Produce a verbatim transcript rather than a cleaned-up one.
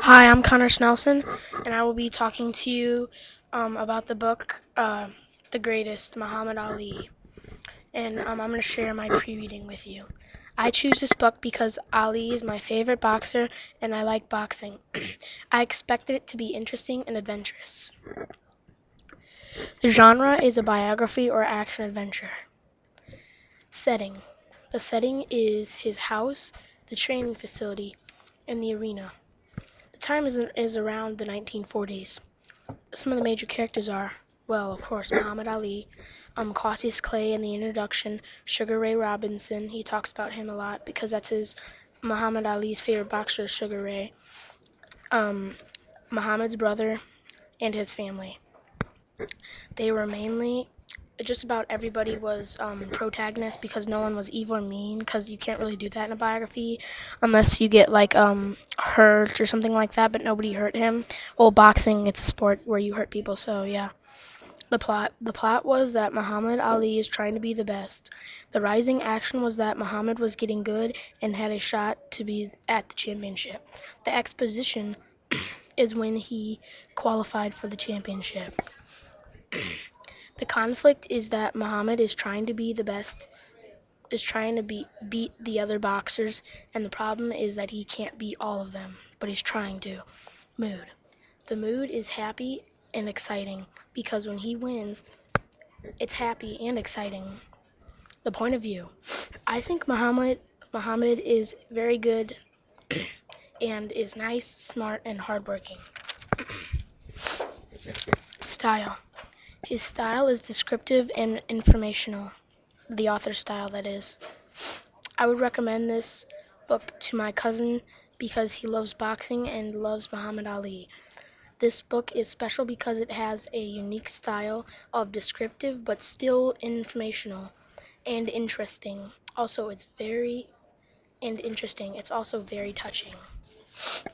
Hi, I'm Connor Snelson, and I will be talking to you um, about the book uh, The Greatest, Muhammad Ali. And um, I'm going to share my pre-reading with you. I choose this book because Ali is my favorite boxer, and I like boxing. I expected it to be interesting and adventurous. The genre is a biography or action-adventure. Setting. The setting is his house, the training facility, and the arena. The time is, is around the nineteen forties. Some of the major characters are, well, of course, Muhammad Ali, um, Cassius Clay in the introduction, Sugar Ray Robinson. He talks about him a lot because that's his Muhammad Ali's favorite boxer, is Sugar Ray. Um, Muhammad's brother and his family. They were mainly just about everybody was um, protagonist because no one was evil or mean, because you can't really do that in a biography unless you get like um hurt or something like that, but nobody hurt him. Well, boxing, it's a sport where you hurt people, so yeah. The plot the plot was that Muhammad Ali is trying to be the best. The rising action was that Muhammad was getting good and had a shot to be at the championship. The exposition is when he qualified for the championship. The conflict is that Muhammad is trying to be the best, is trying to beat beat the other boxers, and the problem is that he can't beat all of them, but he's trying to. Mood. The mood is happy and exciting because when he wins, it's happy and exciting. The point of view. I think Muhammad Muhammad is very good and is nice, smart, and hardworking. Style. His style is descriptive and informational. The author's style, that is. I would recommend this book to my cousin because he loves boxing and loves Muhammad Ali. This book is special because it has a unique style of descriptive but still informational and interesting. Also, it's very and interesting. It's also very touching.